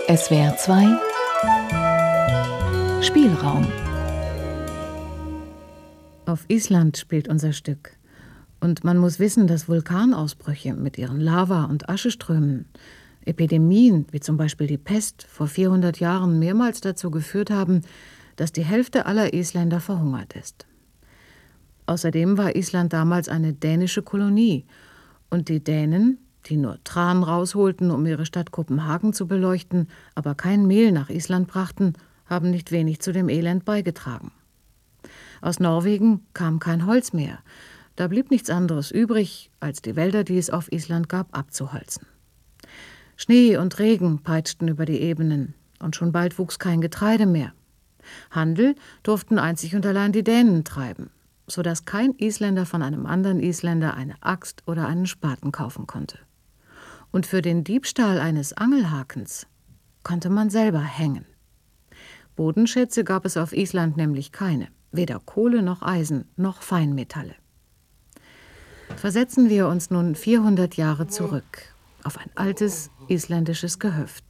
SWR 2 Spielraum. Auf Island spielt unser Stück. Und man muss wissen, dass Vulkanausbrüche mit ihren Lava- und Ascheströmen, Epidemien wie zum Beispiel die Pest vor 400 Jahren mehrmals dazu geführt haben, dass die Hälfte aller Isländer verhungert ist. Außerdem war Island damals eine dänische Kolonie. Und die Dänen, die nur Tran rausholten, um ihre Stadt Kopenhagen zu beleuchten, aber kein Mehl nach Island brachten, haben nicht wenig zu dem Elend beigetragen. Aus Norwegen kam kein Holz mehr. Da blieb nichts anderes übrig, als die Wälder, die es auf Island gab, abzuholzen. Schnee und Regen peitschten über die Ebenen, und schon bald wuchs kein Getreide mehr. Handel durften einzig und allein die Dänen treiben, sodass kein Isländer von einem anderen Isländer eine Axt oder einen Spaten kaufen konnte. Und für den Diebstahl eines Angelhakens konnte man selber hängen. Bodenschätze gab es auf Island nämlich keine, weder Kohle noch Eisen noch Feinmetalle. Versetzen wir uns nun 400 Jahre zurück auf ein altes isländisches Gehöft.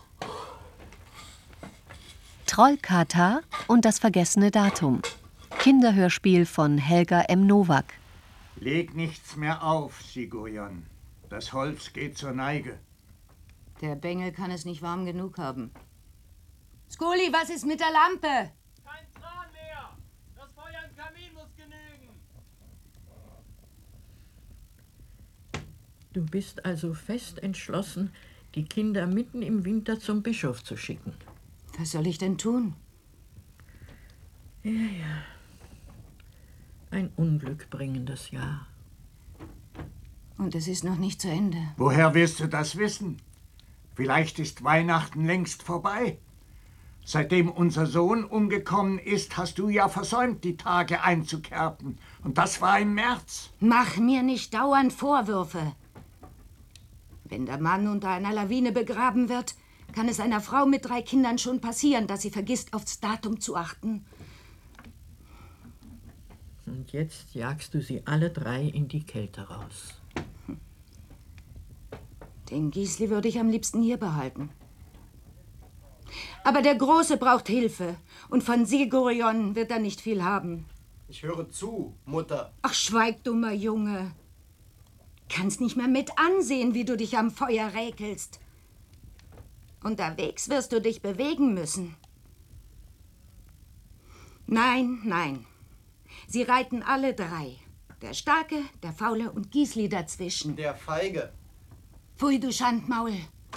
Trollkartar und das vergessene Datum. Kinderhörspiel von Helga M. Nowak. Leg nichts mehr auf, Sigurjón. Das Holz geht zur Neige. Der Bengel kann es nicht warm genug haben. Skuli, was ist mit der Lampe? Kein Tran mehr! Das Feuer im Kamin muss genügen! Du bist also fest entschlossen, die Kinder mitten im Winter zum Bischof zu schicken. Was soll ich denn tun? Ja. Ein unglückbringendes Jahr. Und es ist noch nicht zu Ende. Woher willst du das wissen? Vielleicht ist Weihnachten längst vorbei. Seitdem unser Sohn umgekommen ist, hast du ja versäumt, die Tage einzukerpen. Und das war im März. Mach mir nicht dauernd Vorwürfe. Wenn der Mann unter einer Lawine begraben wird, kann es einer Frau mit 3 Kindern schon passieren, dass sie vergisst, aufs Datum zu achten. Und jetzt jagst du sie alle 3 in die Kälte raus. Den Gisli würde ich am liebsten hier behalten. Aber der Große braucht Hilfe. Und von Sigurjón wird er nicht viel haben. Ich höre zu, Mutter. Ach, schweig, dummer Junge. Kannst nicht mehr mit ansehen, wie du dich am Feuer räkelst. Unterwegs wirst du dich bewegen müssen. Nein. Sie reiten alle 3. Der Starke, der Faule und Gisli dazwischen. Der Feige. Pfui, du Schandmaul.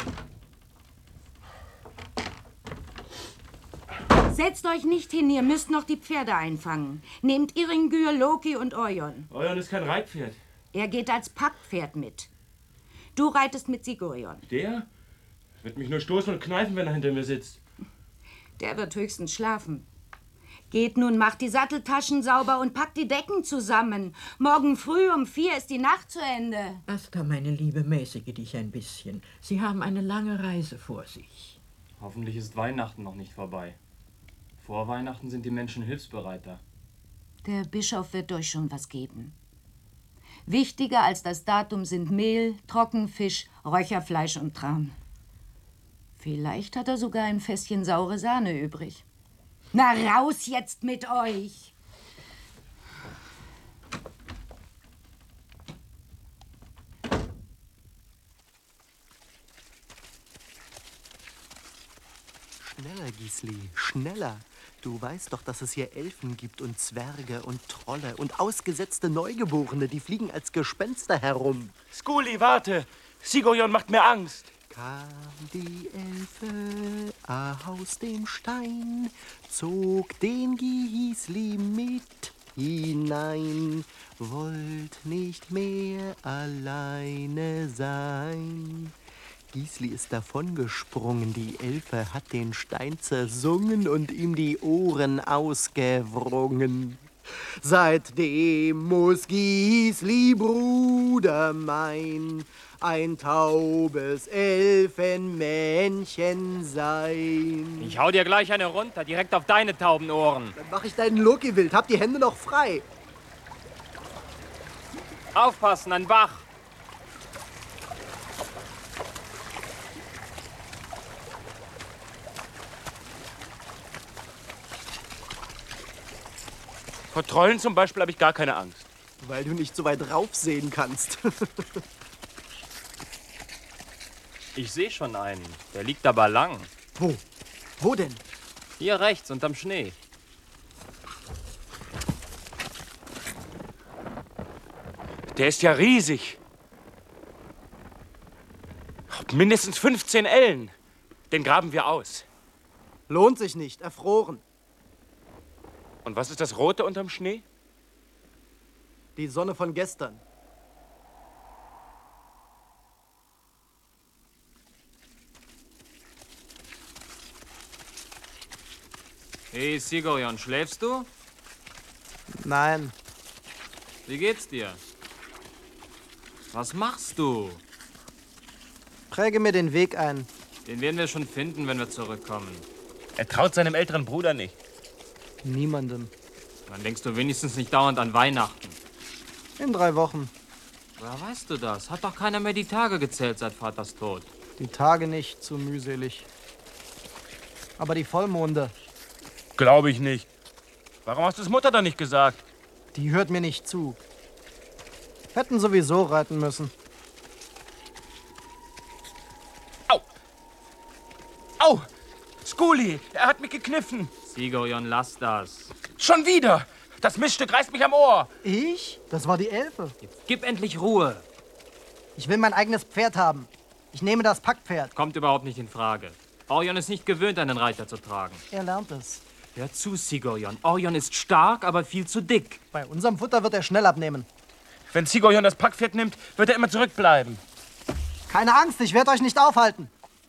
Setzt euch nicht hin, ihr müsst noch die Pferde einfangen. Nehmt Iringür, Loki und Orion. Orion ist kein Reitpferd. Er geht als Packpferd mit. Du reitest mit Sigurjón. Der wird mich nur stoßen und kneifen, wenn er hinter mir sitzt. Der wird höchstens schlafen. Geht nun, macht die Satteltaschen sauber und packt die Decken zusammen. Morgen früh um 4 ist die Nacht zu Ende. Asta, meine Liebe, mäßige dich ein bisschen. Sie haben eine lange Reise vor sich. Hoffentlich ist Weihnachten noch nicht vorbei. Vor Weihnachten sind die Menschen hilfsbereiter. Der Bischof wird euch schon was geben. Wichtiger als das Datum sind Mehl, Trockenfisch, Räucherfleisch und Tran. Vielleicht hat er sogar ein Fässchen saure Sahne übrig. Na, raus jetzt mit euch! Schneller, Gisli, schneller. Du weißt doch, dass es hier Elfen gibt und Zwerge und Trolle und ausgesetzte Neugeborene, die fliegen als Gespenster herum. Skuli, warte! Sigurjón macht mir Angst. Kam die Elfe aus dem Stein, zog den Gisli mit hinein, wollt nicht mehr alleine sein. Gisli ist davongesprungen, die Elfe hat den Stein zersungen und ihm die Ohren ausgewrungen. Seitdem muss Gisli, Bruder mein, ein taubes Elfenmännchen sein. Ich hau dir gleich eine runter, direkt auf deine tauben Ohren. Dann mach ich deinen Loki wild, hab die Hände noch frei. Aufpassen, ein Bach. Vor Trollen zum Beispiel habe ich gar keine Angst. Weil du nicht so weit raufsehen kannst. Ich sehe schon einen. Der liegt aber lang. Wo? Wo denn? Hier rechts, unterm Schnee. Der ist ja riesig. Mindestens 15 Ellen. Den graben wir aus. Lohnt sich nicht, erfroren. Und was ist das Rote unterm Schnee? Die Sonne von gestern. Hey, Sigurjon, schläfst du? Nein. Wie geht's dir? Was machst du? Präge mir den Weg ein. Den werden wir schon finden, wenn wir zurückkommen. Er traut seinem älteren Bruder nicht. Niemandem. Dann denkst du wenigstens nicht dauernd an Weihnachten. In 3 Wochen. Woher weißt du das? Hat doch keiner mehr die Tage gezählt seit Vaters Tod. Die Tage nicht, zu mühselig. Aber die Vollmonde, Glaube ich nicht. Warum hast du es Mutter dann nicht gesagt? die hört mir nicht zu. Hätten sowieso reiten müssen. Au! Skuli, er hat mich gekniffen. Sigurjon, lass das. Schon wieder. Das Miststück reißt mich am Ohr. Ich? Das war die Elfe. Jetzt gib endlich Ruhe. Ich will mein eigenes Pferd haben. Ich nehme das Packpferd. Kommt überhaupt nicht in Frage. Orion ist nicht gewöhnt, einen Reiter zu tragen. Er lernt es. Hör zu, Sigurjon. Orion ist stark, aber viel zu dick. Bei unserem Futter wird er schnell abnehmen. Wenn Sigurjon das Packpferd nimmt, wird er immer zurückbleiben. Keine Angst, ich werde euch nicht aufhalten.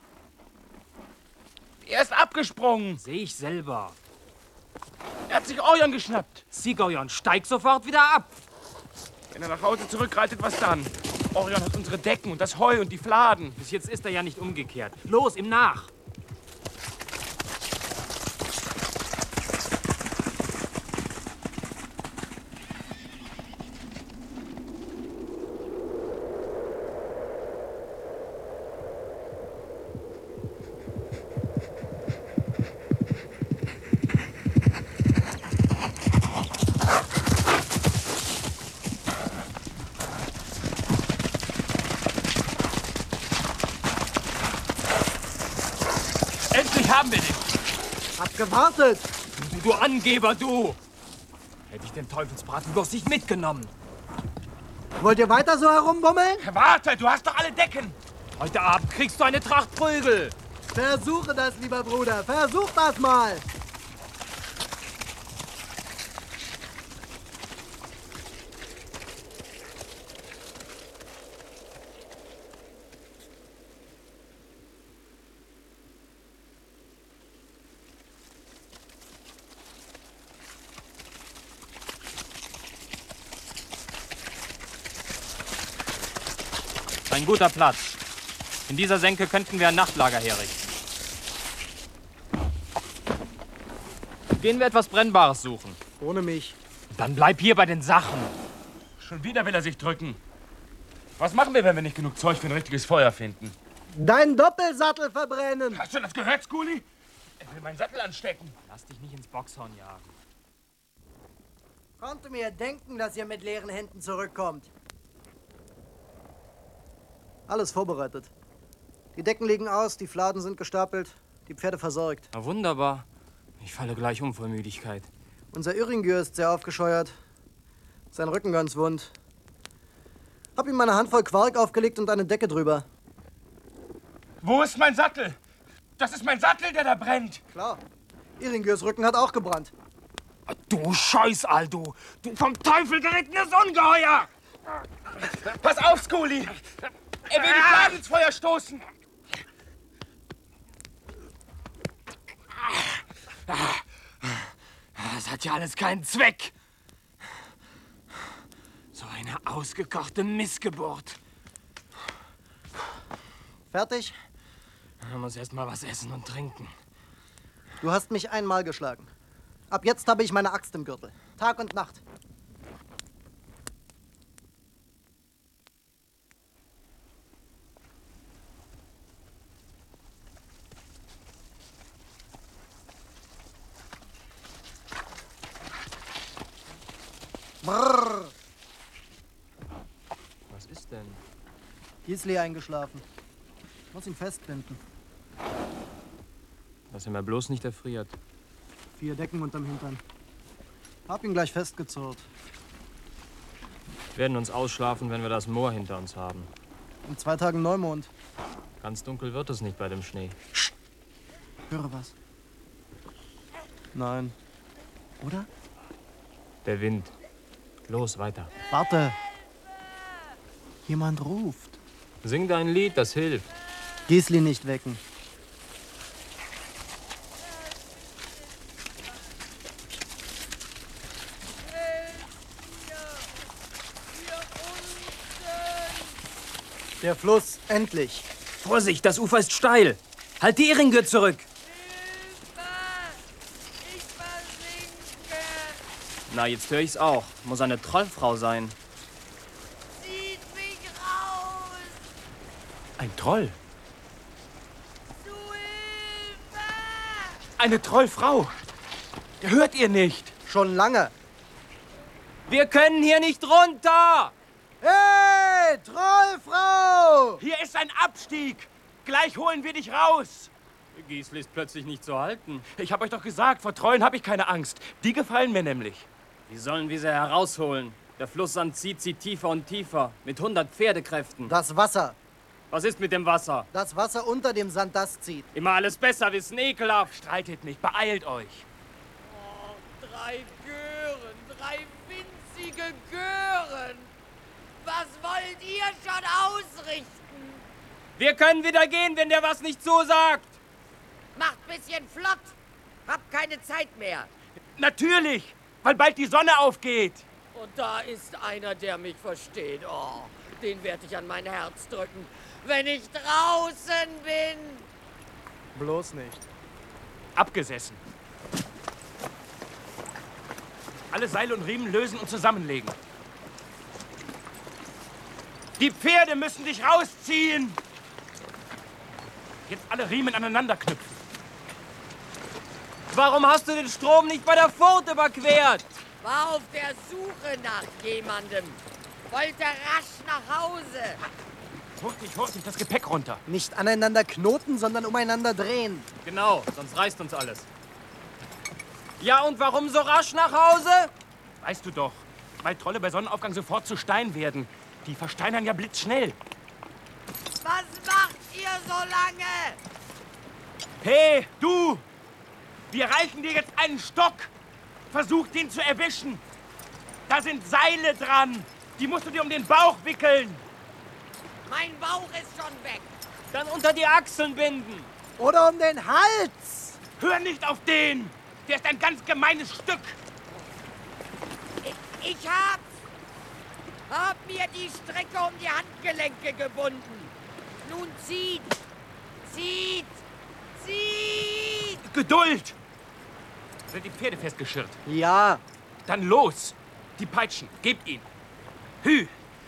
Er ist abgesprungen. Sehe ich selber. Er hat sich Orion geschnappt. Sigurjon, steig sofort wieder ab. Wenn er nach Hause zurückreitet, was dann? Orion hat unsere Decken und das Heu und die Fladen. Bis jetzt ist er ja nicht umgekehrt. Los, ihm nach. Haben wir den? Hab gewartet. Du Angeber, du! Hätte ich den Teufelsbraten bloß nicht mitgenommen. Wollt ihr weiter so herumbummeln? Warte, du hast doch alle Decken. Heute Abend kriegst du eine Tracht Prügel. Versuche das, lieber Bruder. Versuch das mal. Ein guter Platz. In dieser Senke könnten wir ein Nachtlager herrichten. Gehen wir etwas Brennbares suchen. Ohne mich. Dann bleib hier bei den Sachen. Schon wieder will er sich drücken. Was machen wir, wenn wir nicht genug Zeug für ein richtiges Feuer finden? Deinen Doppelsattel verbrennen. Hast du das gehört, Skuli? Er will meinen Sattel anstecken. Lass dich nicht ins Boxhorn jagen. Konnte mir denken, dass ihr mit leeren Händen zurückkommt. Alles vorbereitet. Die Decken liegen aus, die Fladen sind gestapelt, die Pferde versorgt. Na wunderbar. Ich falle gleich um vor Müdigkeit. Unser Öhringür ist sehr aufgescheuert. Sein Rücken ganz wund. Hab ihm eine Handvoll Quark aufgelegt und eine Decke drüber. Wo ist mein Sattel? Das ist mein Sattel, der da brennt. Klar. Öhringürs Rücken hat auch gebrannt. Du Scheißal, du vom Teufel gerittenes Ungeheuer! Pass auf, Skuli! Er will die Fladen ins Feuer stoßen! Das hat ja alles keinen Zweck. So eine ausgekochte Missgeburt. Fertig? Man muss erst mal was essen und trinken. Du hast mich einmal geschlagen. Ab jetzt habe ich meine Axt im Gürtel. Tag und Nacht. Brrr. Was ist denn? Gisli eingeschlafen. Muss ihn festbinden. Dass er mir bloß nicht erfriert. 4 Decken unterm Hintern. Hab ihn gleich festgezurrt. Wir werden uns ausschlafen, wenn wir das Moor hinter uns haben. In 2 Tagen Neumond. Ganz dunkel wird es nicht bei dem Schnee. Höre was. Nein. Oder? Der Wind. Los, weiter. Warte. Jemand ruft. Sing dein Lied, das hilft. Gisli nicht wecken. Der Fluss, endlich. Vorsicht, das Ufer ist steil. Halt die Ehringe zurück. Na, jetzt höre ich's auch. Muss eine Trollfrau sein. Zieht mich raus! Ein Troll. Zu Hilfe! Eine Trollfrau. Hört ihr nicht? Schon lange. Wir können hier nicht runter! Hey, Trollfrau! Hier ist ein Abstieg. Gleich holen wir dich raus. Gisli ist plötzlich nicht zu halten. Ich hab euch doch gesagt, vor Trollen habe ich keine Angst. Die gefallen mir nämlich. Wie sollen wir sie herausholen? Der Flusssand zieht sie tiefer und tiefer. Mit 100 Pferdekräften. Das Wasser. Was ist mit dem Wasser? Das Wasser unter dem Sand, das zieht. Immer alles besser wissen, ekelhaft. Streitet nicht, beeilt euch. Oh, 3 Gören, 3 winzige Gören. Was wollt ihr schon ausrichten? Wir können wieder gehen, wenn der was nicht zusagt. Macht bisschen flott. Hab keine Zeit mehr. Natürlich, weil bald die Sonne aufgeht. Und da ist einer, der mich versteht. Oh, den werde ich an mein Herz drücken, wenn ich draußen bin. Bloß nicht. Abgesessen. Alle Seile und Riemen lösen und zusammenlegen. Die Pferde müssen dich rausziehen. Jetzt alle Riemen aneinander knüpfen. Warum hast du den Strom nicht bei der Furt überquert? War auf der Suche nach jemandem. Wollte rasch nach Hause. Hurtig, das Gepäck runter. Nicht aneinander knoten, sondern umeinander drehen. Genau, sonst reißt uns alles. Ja, und warum so rasch nach Hause? Weißt du doch, weil Trolle bei Sonnenaufgang sofort zu Stein werden. Die versteinern ja blitzschnell. Was macht ihr so lange? Hey, du! Wir reichen dir jetzt einen Stock. Versuch, den zu erwischen. Da sind Seile dran. Die musst du dir um den Bauch wickeln. Mein Bauch ist schon weg. Dann unter die Achseln binden. Oder um den Hals. Hör nicht auf den. Der ist ein ganz gemeines Stück. Ich hab mir die Strecke um die Handgelenke gebunden. Nun zieht. Geduld. Sind die Pferde festgeschirrt? Ja. Dann los. Die Peitschen. Gebt ihn. Hü.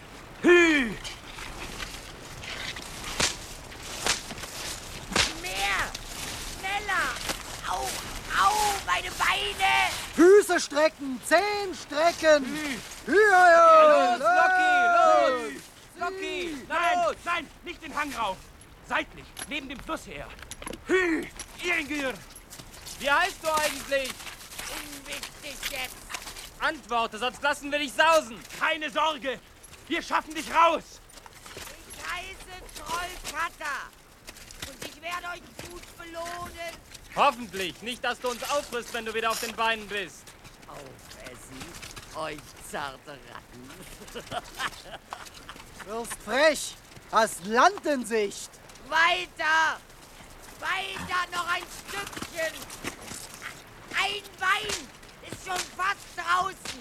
Mehr. Schneller. Au, meine Beine. Füße strecken, Zehen strecken. Los, Loki, los! Loki, Nein, nicht den Hang rauf. Seitlich, neben dem Fluss her. Hü, Ehringer. Wie heißt du eigentlich? Unwichtig jetzt. Antworte, sonst lassen wir dich sausen. Keine Sorge, wir schaffen dich raus. Ich heiße Trollkata. Und ich werde euch gut belohnen. Hoffentlich. Nicht, dass du uns auffrisst, wenn du wieder auf den Beinen bist. Aufessen, euch zarte Ratten. Wirst frech. Hast Land in Sicht. Weiter! Noch ein Stückchen! Ein Bein ist schon fast draußen!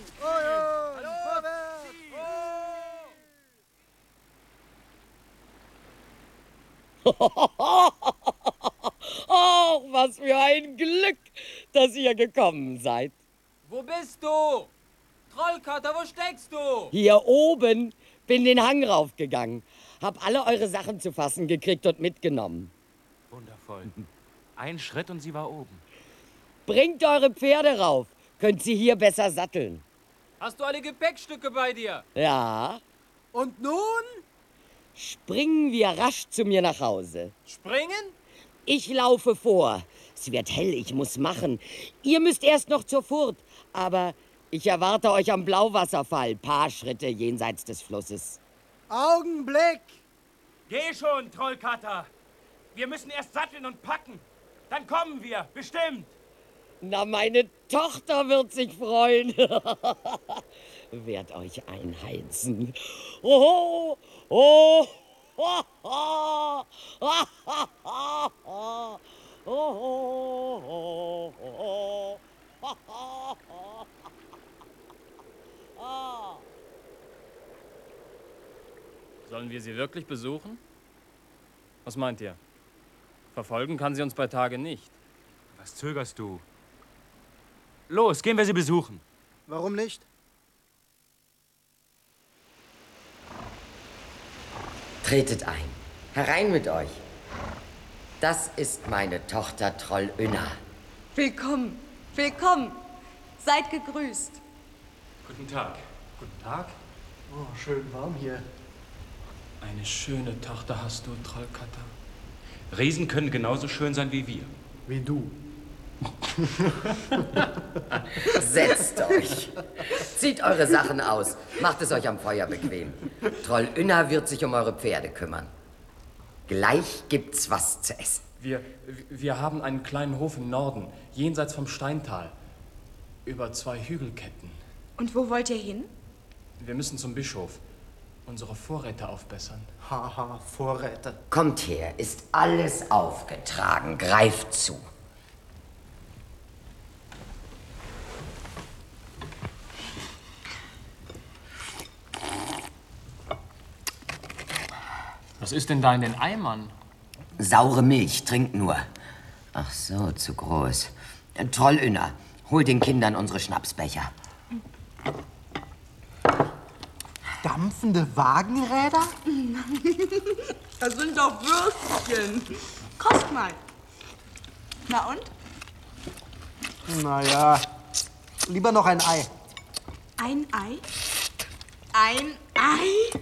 Oh, was für ein Glück, dass ihr gekommen seid. Wo bist du? Trollkater, wo steckst du? Hier oben, bin den Hang raufgegangen. Hab alle eure Sachen zu fassen gekriegt und mitgenommen. Wundervoll. Ein Schritt und sie war oben. Bringt eure Pferde rauf. Könnt sie hier besser satteln. Hast du alle Gepäckstücke bei dir? Ja. Und nun? Springen wir rasch zu mir nach Hause. Springen? Ich laufe vor. Es wird hell, ich muss machen. Ihr müsst erst noch zur Furt. Aber ich erwarte euch am Blauwasserfall. Paar Schritte jenseits des Flusses. Augenblick! Geh schon, Trollkater. Wir müssen erst satteln und packen. Dann kommen wir, bestimmt. Na, meine Tochter wird sich freuen. Werd euch einheizen. Oh, oh, oh, oh, oh, oh, oh, oh, oh, oh, oh. Sollen wir sie wirklich besuchen? Was meint ihr? Verfolgen kann sie uns bei Tage nicht. Was zögerst du? Los, gehen wir sie besuchen. Warum nicht? Tretet ein. Herein mit euch. Das ist meine Tochter Trollynna. Willkommen, willkommen. Seid gegrüßt. Guten Tag. Guten Tag. Oh, schön warm hier. Eine schöne Tochter hast du, Trollkater. Riesen können genauso schön sein wie wir. Wie du. Setzt euch. Zieht eure Sachen aus. Macht es euch am Feuer bequem. Trollynna wird sich um eure Pferde kümmern. Gleich gibt's was zu essen. Wir haben einen kleinen Hof im Norden, jenseits vom Steintal. Über 2 Hügelketten. Und wo wollt ihr hin? Wir müssen zum Bischof. Unsere Vorräte aufbessern. Haha, Vorräte. Kommt her, ist alles aufgetragen. Greift zu. Was ist denn da in den Eimern? Saure Milch, trinkt nur. Ach so, zu groß. Trollynna, hol den Kindern unsere Schnapsbecher. Dampfende Wagenräder? Das sind doch Würstchen. Kost mal. Na und? Naja, lieber noch ein Ei. Ein Ei? Ein Ei?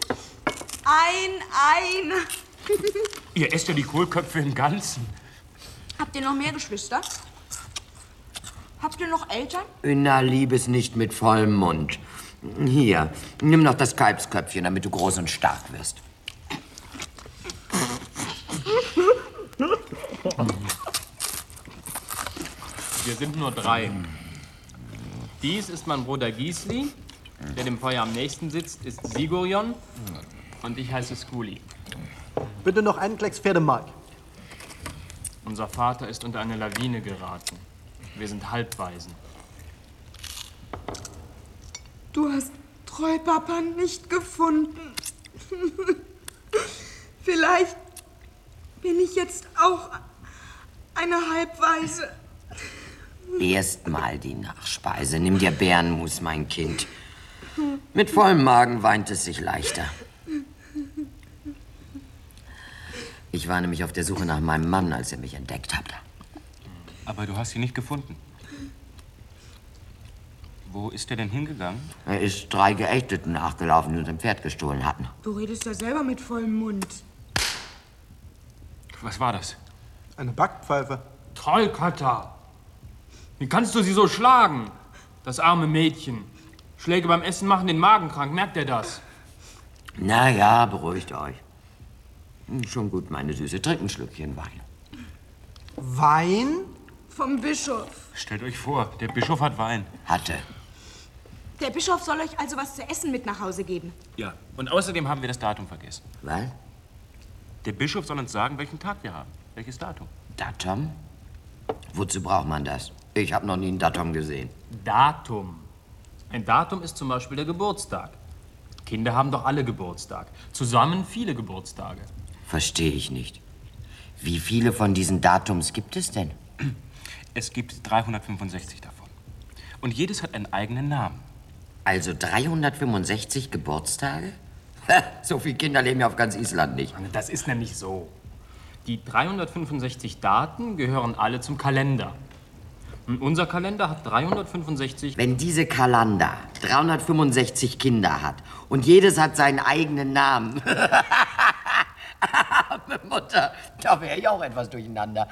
Ein Ei. Ihr esst ja die Kohlköpfe im Ganzen. Habt ihr noch mehr Geschwister? Habt ihr noch Eltern? Ynna, lieb es nicht mit vollem Mund. Hier, nimm noch das Kalbsköpfchen, damit du groß und stark wirst. Wir sind nur 3. Dies ist mein Bruder Gisli, der dem Feuer am nächsten sitzt, ist Sigurjon und ich heiße Skuli. Bitte noch einen Klecks Pferdemark. Unser Vater ist unter eine Lawine geraten. Wir sind Halbwaisen. Du hast Trollpapa nicht gefunden. Vielleicht bin ich jetzt auch eine Halbwaise. Erst mal die Nachspeise. Nimm dir Bärenmus, mein Kind. Mit vollem Magen weint es sich leichter. Ich war nämlich auf der Suche nach meinem Mann, als ihr mich entdeckt habt. Aber du hast ihn nicht gefunden. Wo ist er denn hingegangen? Er ist 3 Geächteten nachgelaufen, die uns ein Pferd gestohlen hatten. Du redest ja selber mit vollem Mund. Was war das? Eine Backpfeife. Trollkater! Wie kannst du sie so schlagen? Das arme Mädchen. Schläge beim Essen machen den Magen krank, merkt ihr das? Na ja, beruhigt euch. Schon gut, meine Süße. Trink ein Schlückchen Wein. Wein? Vom Bischof. Stellt euch vor, der Bischof hat Wein. Hatte. Der Bischof soll euch also was zu essen mit nach Hause geben. Ja, und außerdem haben wir das Datum vergessen. Was? Der Bischof soll uns sagen, welchen Tag wir haben. Welches Datum? Datum? Wozu braucht man das? Ich habe noch nie ein Datum gesehen. Datum. Ein Datum ist zum Beispiel der Geburtstag. Kinder haben doch alle Geburtstag. Zusammen viele Geburtstage. Verstehe ich nicht. Wie viele von diesen Datums gibt es denn? Es gibt 365 davon. Und jedes hat einen eigenen Namen. Also 365 Geburtstage? So viele Kinder leben ja auf ganz Island nicht. Das ist nämlich so. Die 365 Daten gehören alle zum Kalender. Unser Kalender hat 365... Wenn diese Kalender 365 Kinder hat und jedes hat seinen eigenen Namen. Mutter, da wäre ich auch etwas durcheinander.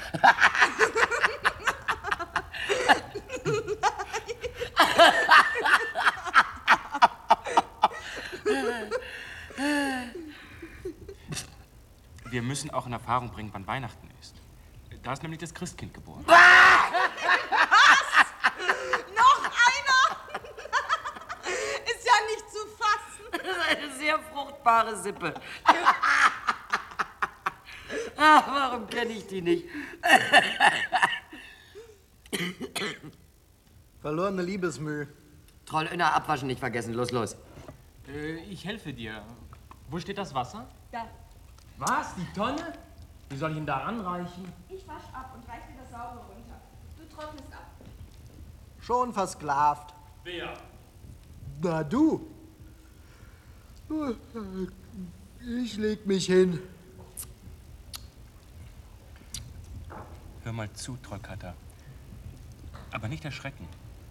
Wir müssen auch in Erfahrung bringen, wann Weihnachten ist. Da ist nämlich das Christkind geboren. Was? Noch einer? Ist ja nicht zu fassen. Das ist eine sehr fruchtbare Sippe. Ach, warum kenne ich die nicht? Verlorene Liebesmüh. Trollünner abwaschen nicht vergessen. Los, los. Ich helfe dir. Wo steht das Wasser? Da. Was? Die Tonne? Wie soll ich ihn da anreichen? Ich wasch ab und reich dir das Saure runter. Du trocknest ab. Schon versklavt. Wer? Na du. Ich leg mich hin. Hör mal zu, Trollkater. Aber nicht erschrecken.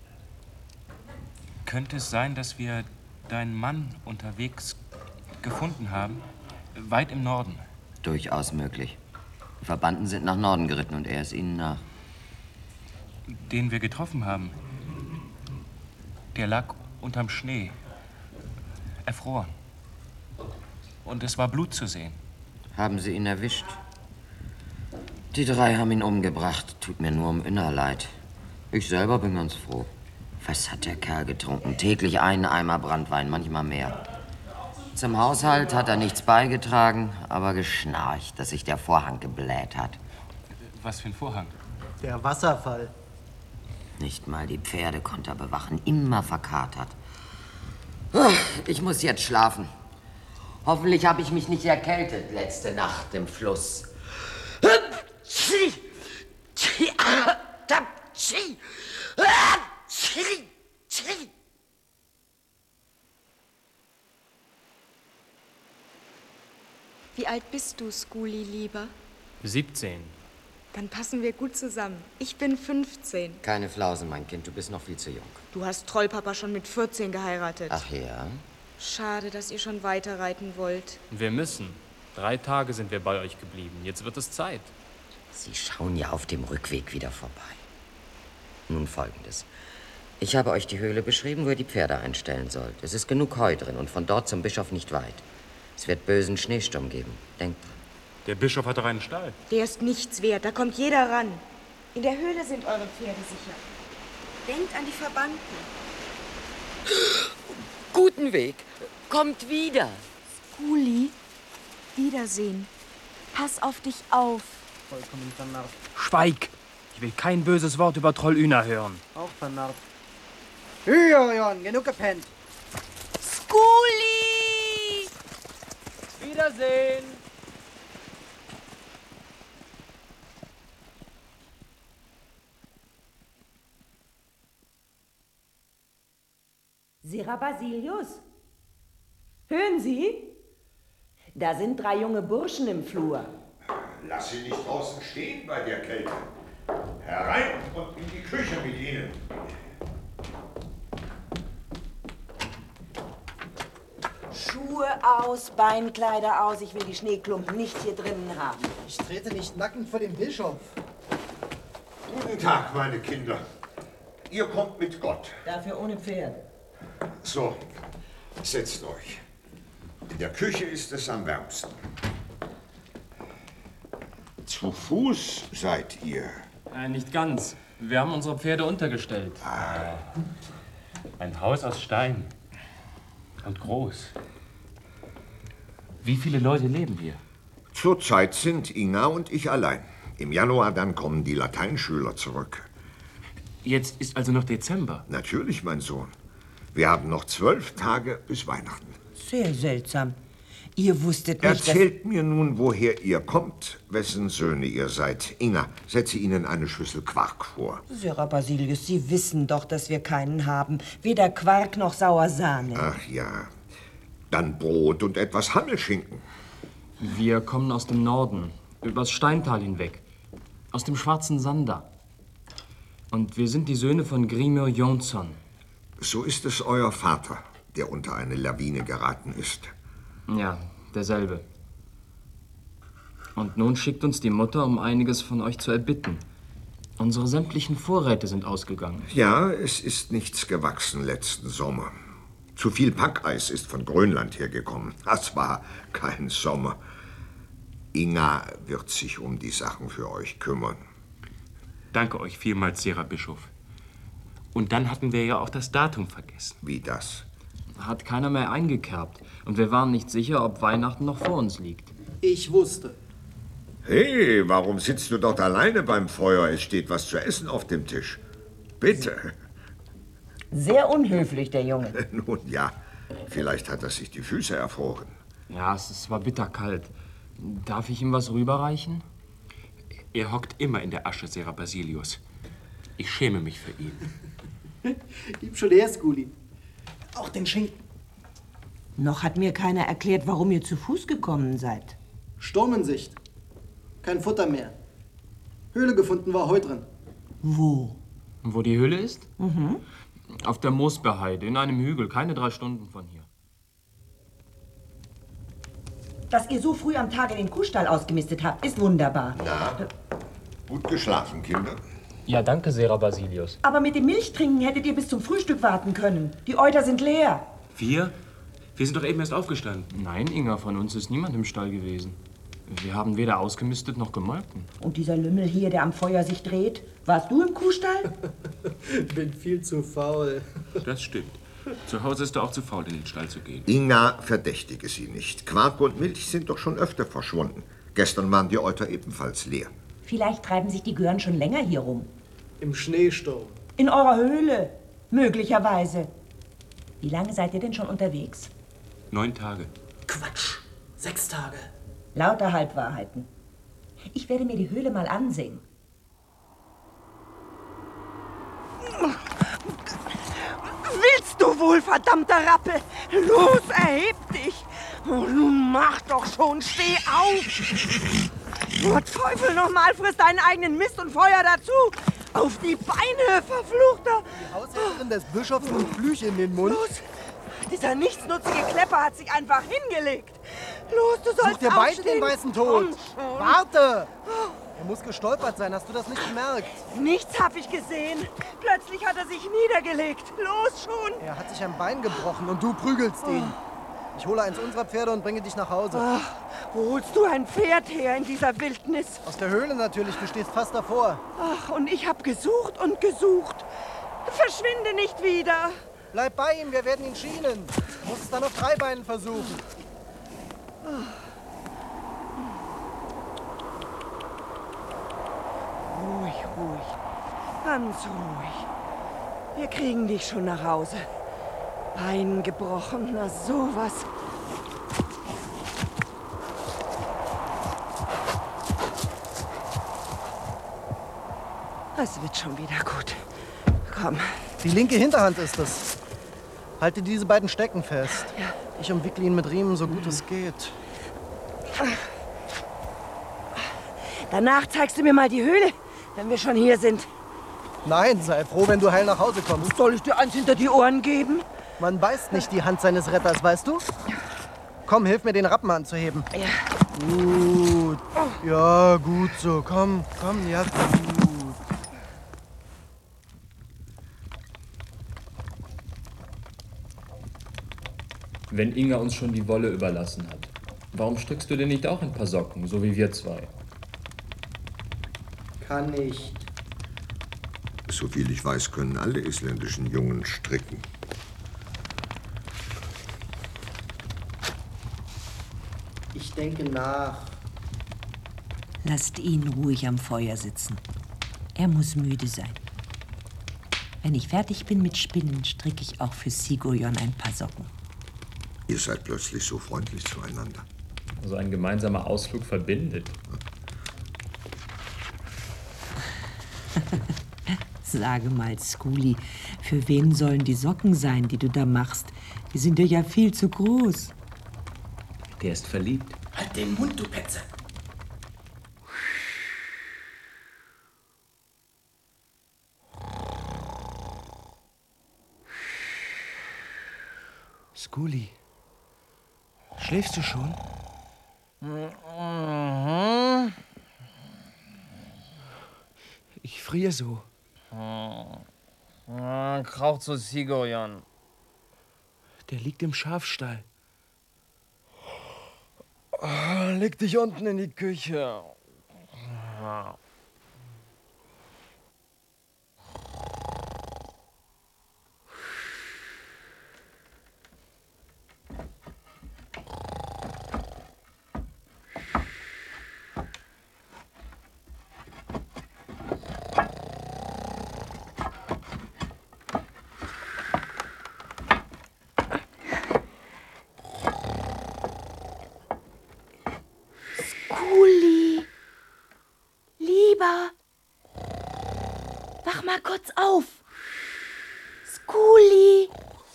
Könnte es sein, dass wir deinen Mann unterwegs gefunden haben? Weit im Norden. Durchaus möglich. Die Verbannten sind nach Norden geritten und er ist ihnen nach. Den wir getroffen haben, der lag unterm Schnee. Erfroren. Und es war Blut zu sehen. Haben sie ihn erwischt? Die 3 haben ihn umgebracht. Tut mir nur um Inner leid. Ich selber bin ganz froh. Was hat der Kerl getrunken? Täglich einen Eimer Branntwein, manchmal mehr. Zum Haushalt hat er nichts beigetragen, aber geschnarcht, dass sich der Vorhang gebläht hat. Was für ein Vorhang? Der Wasserfall. Nicht mal die Pferde konnte er bewachen, immer verkatert. Ich muss jetzt schlafen. Hoffentlich habe ich mich nicht erkältet letzte Nacht im Fluss. Wie alt bist du, Skuli, Lieber? 17. Dann passen wir gut zusammen. Ich bin 15. Keine Flausen, mein Kind, du bist noch viel zu jung. Du hast Trollpapa schon mit 14 geheiratet. Ach ja? Schade, dass ihr schon weiter reiten wollt. Wir müssen. 3 Tage sind wir bei euch geblieben. Jetzt wird es Zeit. Sie schauen ja auf dem Rückweg wieder vorbei. Nun Folgendes. Ich habe euch die Höhle beschrieben, wo ihr die Pferde einstellen sollt. Es ist genug Heu drin und von dort zum Bischof nicht weit. Es wird bösen Schneesturm geben. Denkt dran. Der Bischof hat doch einen Stall. Der ist nichts wert, da kommt jeder ran. In der Höhle sind eure Pferde sicher. Denkt an die Verbannten. Guten Weg. Kommt wieder. Skuli, Wiedersehen. Pass auf dich auf. Vollkommen vernarrt. Schweig! Ich will kein böses Wort über Trollüna hören. Auch vernarrt. Hüjon, genug gepennt. Skuli! Wiedersehen! Sera Basilius? Hören Sie? Da sind 3 junge Burschen im Flur. Lass sie nicht draußen stehen bei der Kälte. Herein und in die Küche mit ihnen. Schuhe aus, Beinkleider aus. Ich will die Schneeklumpen nicht hier drinnen haben. Ich trete nicht nackend vor den Bischof. Guten Tag, meine Kinder. Ihr kommt mit Gott. Dafür ohne Pferd. So, setzt euch. In der Küche ist es am wärmsten. Zu Fuß seid ihr? Nicht ganz. Wir haben unsere Pferde untergestellt. Ein Haus aus Stein. Und groß. Wie viele Leute leben hier? Zurzeit sind Inga und ich allein. Im Januar dann kommen die Lateinschüler zurück. Jetzt ist also noch Dezember. Natürlich, mein Sohn. Wir haben noch 12 Tage bis Weihnachten. Sehr seltsam. Ihr wusstet nicht, Erzählt mir nun, woher ihr kommt, wessen Söhne ihr seid. Inga, setze ihnen eine Schüssel Quark vor. Sera Basilius, Sie wissen doch, dass wir keinen haben. Weder Quark noch Sauersahne. Ach ja. Dann Brot und etwas Hammelschinken. Wir kommen aus dem Norden, übers Steintal hinweg. Aus dem schwarzen Sander. Und wir sind die Söhne von Grimur Jonsson. So ist es euer Vater, der unter eine Lawine geraten ist. Ja, derselbe. Und nun schickt uns die Mutter, um einiges von euch zu erbitten. Unsere sämtlichen Vorräte sind ausgegangen. Ja, es ist nichts gewachsen letzten Sommer. Zu viel Packeis ist von Grönland hergekommen. Das war kein Sommer. Inga wird sich um die Sachen für euch kümmern. Danke euch vielmals, Sera Bischof. Und dann hatten wir ja auch das Datum vergessen. Wie das? Hat keiner mehr eingekerbt. Und wir waren nicht sicher, ob Weihnachten noch vor uns liegt. Ich wusste. Hey, warum sitzt du dort alleine beim Feuer? Es steht was zu essen auf dem Tisch. Bitte. Sehr unhöflich, der Junge. Nun ja, vielleicht hat er sich die Füße erfroren. Ja, es war bitterkalt. Darf ich ihm was rüberreichen? Er hockt immer in der Asche, Sera Basilius. Ich schäme mich für ihn. Gib schon her, Skuli. Auch den Schinken. Noch hat mir keiner erklärt, warum ihr zu Fuß gekommen seid. Sturm in Sicht. Kein Futter mehr. Höhle gefunden war heute drin. Wo? Wo die Höhle ist? Mhm. Auf der Moosbeheide, in einem Hügel, keine 3 Stunden von hier. Dass ihr so früh am Tage den Kuhstall ausgemistet habt, ist wunderbar. Na, gut geschlafen, Kinder? Ja, danke, Sera Basilius. Aber mit dem Milchtrinken hättet ihr bis zum Frühstück warten können. Die Euter sind leer. Wir? Wir sind doch eben erst aufgestanden. Nein, Inga, von uns ist niemand im Stall gewesen. Wir haben weder ausgemistet noch gemolken. Und dieser Lümmel hier, der am Feuer sich dreht, warst du im Kuhstall? Bin viel zu faul. Das stimmt. Zu Hause ist er auch zu faul, in den Stall zu gehen. Inga verdächtige sie nicht. Quark und Milch sind doch schon öfter verschwunden. Gestern waren die Euter ebenfalls leer. Vielleicht treiben sich die Gören schon länger hier rum. Im Schneesturm. In eurer Höhle. Möglicherweise. Wie lange seid ihr denn schon unterwegs? 9 Tage. Quatsch. 6 Tage. Lauter Halbwahrheiten. Ich werde mir die Höhle mal ansehen. Willst du wohl, verdammter Rappe? Los, erheb dich! Oh, nun mach doch schon, steh auf! Nur Teufel nochmal, frisst deinen eigenen Mist und Feuer dazu! Auf die Beine, verfluchter! Die Haushälterin des Bischofs nimmt Flüche in den Mund. Los! Dieser nichtsnutzige Klepper hat sich einfach hingelegt! Los, du sollst Such dir beide den aufstehen. weißen Tod! Warte! Er muss gestolpert sein, hast du das nicht gemerkt? Nichts hab ich gesehen. Plötzlich hat er sich niedergelegt. Los schon! Er hat sich ein Bein gebrochen und du prügelst ihn. Ich hole eins unserer Pferde und bringe dich nach Hause. Ach, wo holst du ein Pferd her in dieser Wildnis? Aus der Höhle natürlich, du stehst fast davor. Ach, und ich hab gesucht und gesucht. Verschwinde nicht wieder. Bleib bei ihm, wir werden ihn schienen. Du musst es dann auf 3 Beinen versuchen. Ruhig, ruhig. Ganz ruhig. Wir kriegen dich schon nach Hause. Bein gebrochen, na sowas. Es wird schon wieder gut. Komm. Die linke Hinterhand ist es. Halte diese beiden Stecken fest. Ja. Ich umwickle ihn mit Riemen, so gut es geht. Danach zeigst du mir mal die Höhle, wenn wir schon hier sind. Nein, sei froh, wenn du heil nach Hause kommst. Soll ich dir eins hinter die Ohren geben? Man beißt nicht die Hand seines Retters, weißt du? Komm, hilf mir, den Rappen anzuheben. Ja. Gut. Ja, gut so. Komm, komm, ja, gut. Wenn Inga uns schon die Wolle überlassen hat, warum strickst du denn nicht auch ein paar Socken, so wie wir 2? Kann nicht. Soviel ich weiß, können alle isländischen Jungen stricken. Ich denke nach. Lasst ihn ruhig am Feuer sitzen. Er muss müde sein. Wenn ich fertig bin mit Spinnen, stricke ich auch für Sigurjón ein paar Socken. Ihr seid plötzlich so freundlich zueinander. Also ein gemeinsamer Ausflug verbindet. Sage mal, Skuli, für wen sollen die Socken sein, die du da machst? Die sind dir ja viel zu groß. Der ist verliebt. Halt den Mund, du Petze. Skuli, schläfst du schon? Ich friere so. Krauch zu Sigurjon. Der liegt im Schafstall. Leg dich unten in die Küche. Skuli, lieber, wach mal kurz auf. Skuli.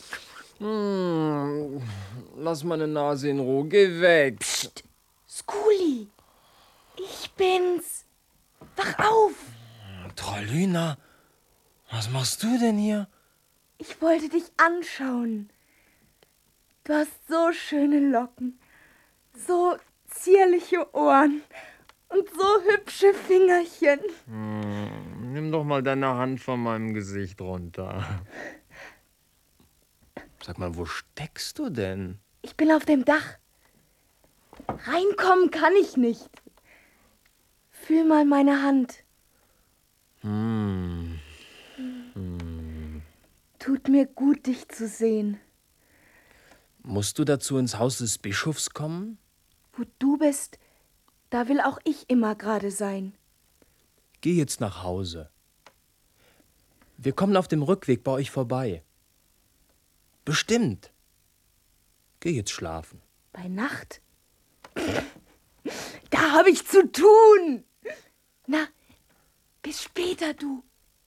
Lass meine Nase in Ruhe, geh weg. Psst, Skuli, ich bin's. Wach auf. Trollhühner, was machst du denn hier? Ich wollte dich anschauen. Du hast so schöne Locken, so zierliche Ohren und so hübsche Fingerchen. Nimm doch mal deine Hand von meinem Gesicht runter. Sag mal, wo steckst du denn? Ich bin auf dem Dach. Reinkommen kann ich nicht. Fühl mal meine Hand. Tut mir gut, dich zu sehen. Musst du dazu ins Haus des Bischofs kommen? Wo du bist, da will auch ich immer gerade sein. Geh jetzt nach Hause. Wir kommen auf dem Rückweg bei euch vorbei. Bestimmt. Geh jetzt schlafen. Bei Nacht? Da habe ich zu tun. Na, bis später, du.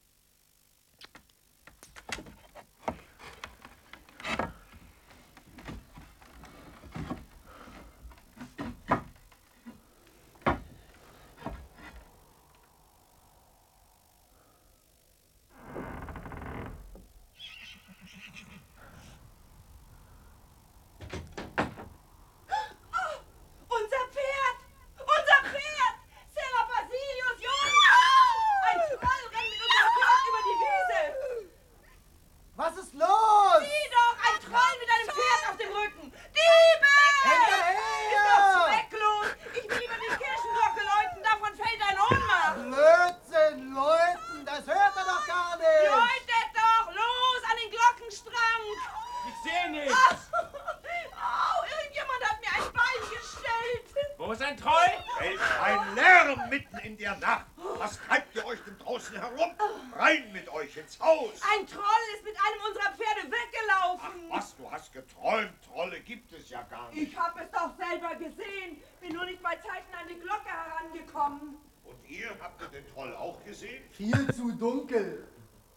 Ein Troll ist mit einem unserer Pferde weggelaufen. Ach was, du hast geträumt. Trolle gibt es ja gar nicht. Ich habe es doch selber gesehen. Bin nur nicht bei Zeiten an die Glocke herangekommen. Und ihr, habt ihr den Troll auch gesehen? Viel zu dunkel.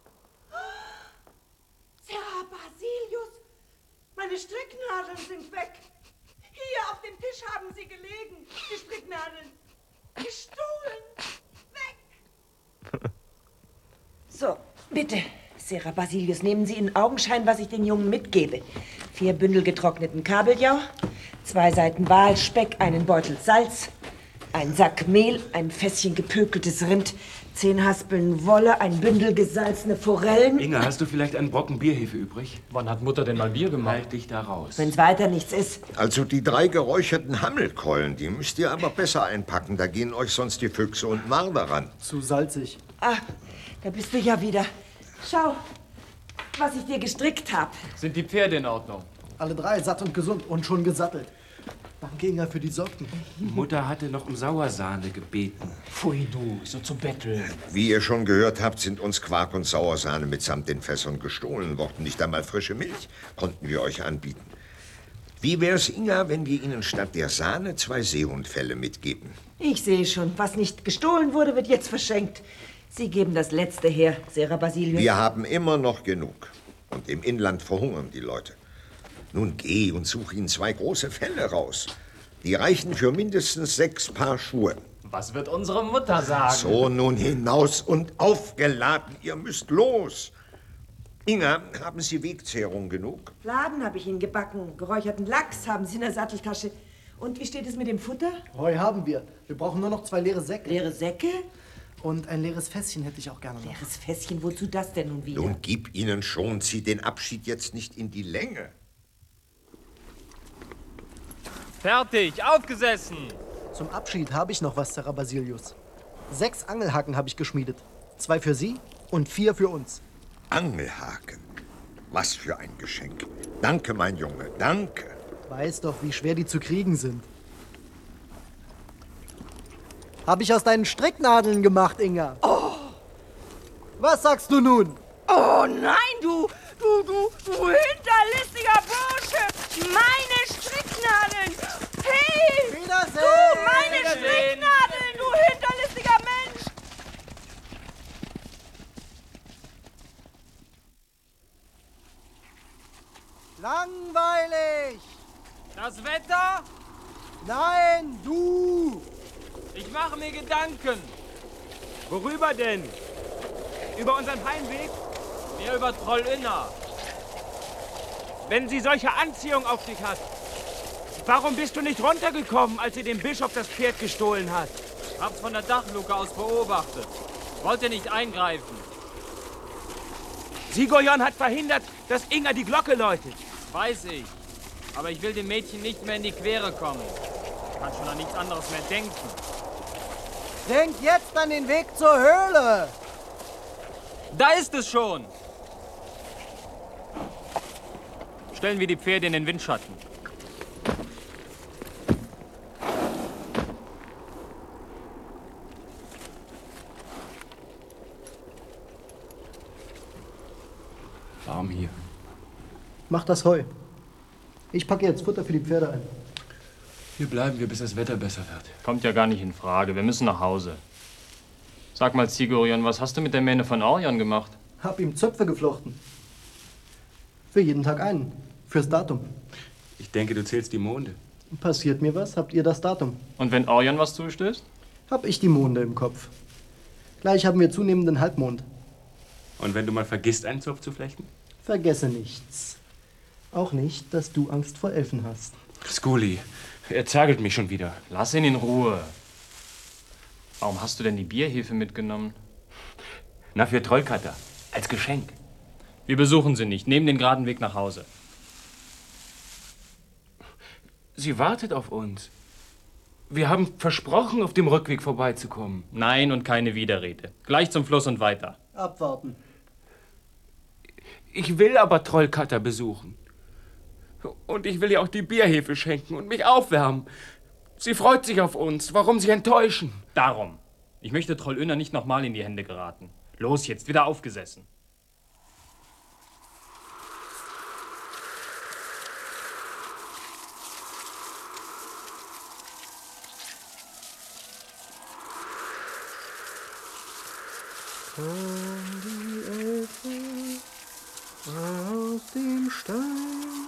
Herr Basilius, meine Stricknadeln sind weg. Hier auf dem Tisch haben sie gelegen. Die Stricknadeln. Gestohlen. Weg. So, bitte, Sera Basilius, nehmen Sie in Augenschein, was ich den Jungen mitgebe. 4 Bündel getrockneten Kabeljau, 2 Seiten Walspeck, einen Beutel Salz, ein Sack Mehl, ein Fässchen gepökeltes Rind, 10 Haspeln Wolle, ein Bündel gesalzene Forellen. Inga, hast du vielleicht einen Brocken Bierhefe übrig? Wann hat Mutter denn mal Bier gemacht? Halt dich da raus. Wenn's weiter nichts ist. Also die 3 geräucherten Hammelkeulen, die müsst ihr aber besser einpacken. Da gehen euch sonst die Füchse und Marder ran. Zu salzig. Ah, da bist du ja wieder. Schau, was ich dir gestrickt habe. Sind die Pferde in Ordnung? Alle 3 satt und gesund und schon gesattelt. Danke, Inga, für die Socken. Mutter hatte noch um Sauersahne gebeten. Pfui du, so zu betteln. Wie ihr schon gehört habt, sind uns Quark und Sauersahne mitsamt den Fässern gestohlen worden. Nicht einmal frische Milch konnten wir euch anbieten. Wie wär's, Inga, wenn wir Ihnen statt der Sahne 2 Seehundfelle mitgeben? Ich sehe schon, was nicht gestohlen wurde, wird jetzt verschenkt. Sie geben das Letzte her, Sera Basilius. Wir haben immer noch genug. Und im Inland verhungern die Leute. Nun geh und such ihnen 2 große Felle raus. Die reichen für mindestens 6 Paar Schuhe. Was wird unsere Mutter sagen? So, nun hinaus und aufgeladen. Ihr müsst los. Inga, haben Sie Wegzehrung genug? Fladen habe ich Ihnen gebacken. Geräucherten Lachs haben Sie in der Satteltasche. Und wie steht es mit dem Futter? Heu haben wir. Wir brauchen nur noch 2 leere Säcke. Leere Säcke? Und ein leeres Fässchen hätte ich auch gerne noch. Leeres Fässchen? Wozu das denn nun wieder? Nun gib ihnen schon, zieh den Abschied jetzt nicht in die Länge. Fertig, aufgesessen! Zum Abschied habe ich noch was, Serra Basilius. 6 Angelhaken habe ich geschmiedet. 2 für Sie und 4 für uns. Angelhaken? Was für ein Geschenk. Danke, mein Junge, danke. Weiß doch, wie schwer die zu kriegen sind. Habe ich aus deinen Stricknadeln gemacht, Inga. Oh. Was sagst du nun? Oh nein, du hinterlistiger Bursche! Meine Stricknadeln! Hey! Wiedersehen! Du, meine Stricknadeln, du hinterlistiger Mensch! Langweilig! Das Wetter? Nein, du! Ich mache mir Gedanken. Worüber denn? Über unseren Heimweg? Mehr über Trollünna. Wenn sie solche Anziehung auf dich hat, warum bist du nicht runtergekommen, als sie dem Bischof das Pferd gestohlen hat? Hab's von der Dachluke aus beobachtet. Wollte nicht eingreifen. Sigurjon hat verhindert, dass Inga die Glocke läutet. Weiß ich. Aber ich will dem Mädchen nicht mehr in die Quere kommen. Kann schon an nichts anderes mehr denken. Denk jetzt an den Weg zur Höhle! Da ist es schon! Stellen wir die Pferde in den Windschatten. Warm hier. Mach das Heu. Ich packe jetzt Futter für die Pferde ein. Hier bleiben wir, bis das Wetter besser wird. Kommt ja gar nicht in Frage. Wir müssen nach Hause. Sag mal, Sigurjon, was hast du mit der Mähne von Orjan gemacht? Hab ihm Zöpfe geflochten. Für jeden Tag einen. Fürs Datum. Ich denke, du zählst die Monde. Passiert mir was, habt ihr das Datum. Und wenn Orjan was zustößt? Hab ich die Monde im Kopf. Gleich haben wir zunehmenden Halbmond. Und wenn du mal vergisst, einen Zopf zu flechten? Vergesse nichts. Auch nicht, dass du Angst vor Elfen hast. Skuli, er zärgelt mich schon wieder. Lass ihn in Ruhe. Warum hast du denn die Bierhefe mitgenommen? Na, für Trollkatter. Als Geschenk. Wir besuchen sie nicht. Nehmen den geraden Weg nach Hause. Sie wartet auf uns. Wir haben versprochen, auf dem Rückweg vorbeizukommen. Nein und keine Widerrede. Gleich zum Fluss und weiter. Abwarten. Ich will aber Trollkatter besuchen. Und ich will ihr auch die Bierhefe schenken und mich aufwärmen. Sie freut sich auf uns. Warum sie enttäuschen? Darum. Ich möchte Trollünna nicht nochmal in die Hände geraten. Los jetzt, wieder aufgesessen. Kommen die Elfen aus dem Stein,